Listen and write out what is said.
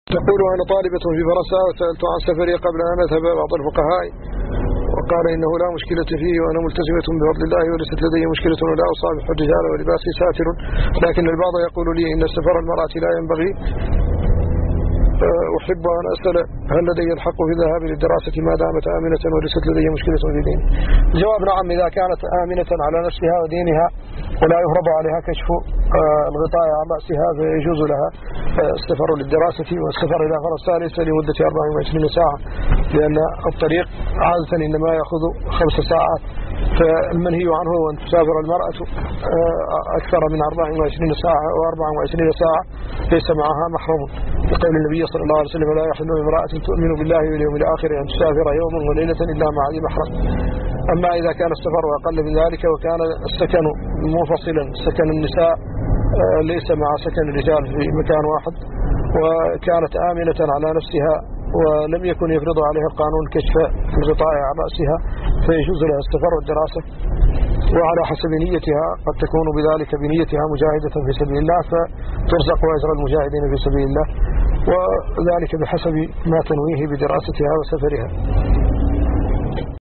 تقول أنا طالبة في فرنسا وسألت عن سفري قبل أن أذهب بعض الفقهاء وقال إنه لا مشكلة فيه وأنا ملتزمة بفضل الله وليست لدي مشكلة ولا أصابح الرجال ولباسي ساتر، لكن البعض يقول لي إن سفر المرأة لا ينبغي. أحب أن أسأل هل لدي الحق في الذهاب للدراسة ما دامت آمنة وليست لدي مشكلة في ديني؟ الجواب نعم، إذا كانت آمنة على نفسها ودينها ولا يهرب عليها كشف الغطاء عن رأسها فيجوز لها السفر للدراسة. والسفر إلى فرنسا ليس لمدة 24 ساعة، لأن الطريق عادة إنما يأخذ 5 ساعات، فالمنهي عنه أن تسافر المرأة أكثر من 24 ساعة أو 24 ساعة ليس معها محرم، بقول النبي صلى الله عليه وسلم لا يحل امرأة تؤمن بالله واليوم الآخر أن تسافر يوما وليلة إلا مع ذي محرم. أما إذا كان السفر أقل من ذلك وكان السكن منفصلا، سكن النساء ليس مع سكن الرجال في مكان واحد، وكانت آمنة على نفسها ولم يكن يفرض عليها القانون كشف الغطاء عن رأسها، فيجوز لها السفر والدراسة، وعلى حسب نيتها قد تكون بذلك بنيتها مجاهدة في سبيل الله فترزق أجر المجاهدين في سبيل الله، وذلك بحسب ما تنويه بدراستها وسفرها.